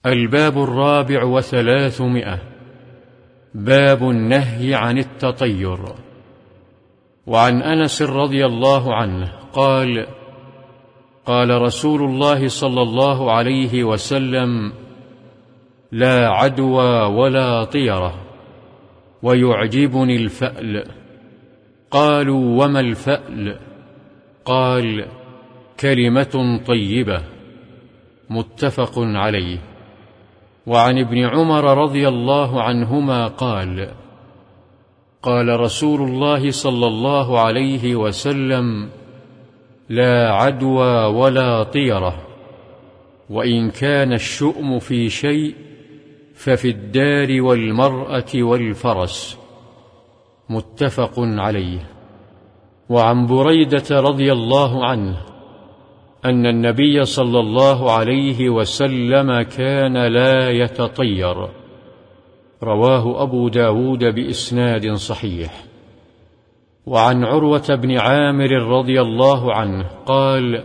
الباب 430. باب النهي عن التطير. وعن أنس رضي الله عنه قال: قال رسول الله صلى الله عليه وسلم: لا عدوى ولا طيرة، ويعجبني الفأل. قالوا: وما الفأل؟ قال: كلمة طيبة. متفق عليه. وعن ابن عمر رضي الله عنهما قال: قال رسول الله صلى الله عليه وسلم: لا عدوى ولا طيرة، وإن كان الشؤم في شيء ففي الدار والمرأة والفرس. متفق عليه. وعن بريدة رضي الله عنه أن النبي صلى الله عليه وسلم كان لا يتطير. رواه أبو داود بإسناد صحيح. وعن عروة بن عامر رضي الله عنه قال: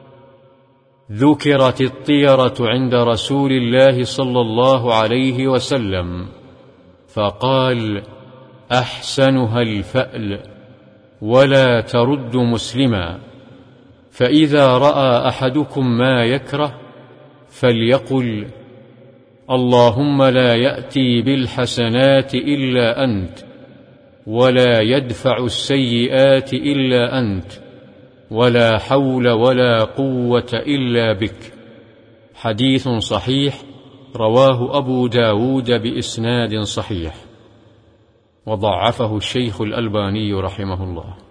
ذكرت الطيرة عند رسول الله صلى الله عليه وسلم فقال: أحسنها الفأل، ولا ترد مسلما، فإذا رأى أحدكم ما يكره فليقل: اللهم لا يأتي بالحسنات إلا أنت، ولا يدفع السيئات إلا أنت، ولا حول ولا قوة إلا بك. حديث صحيح رواه أبو داود بإسناد صحيح، وضعفه الشيخ الألباني رحمه الله.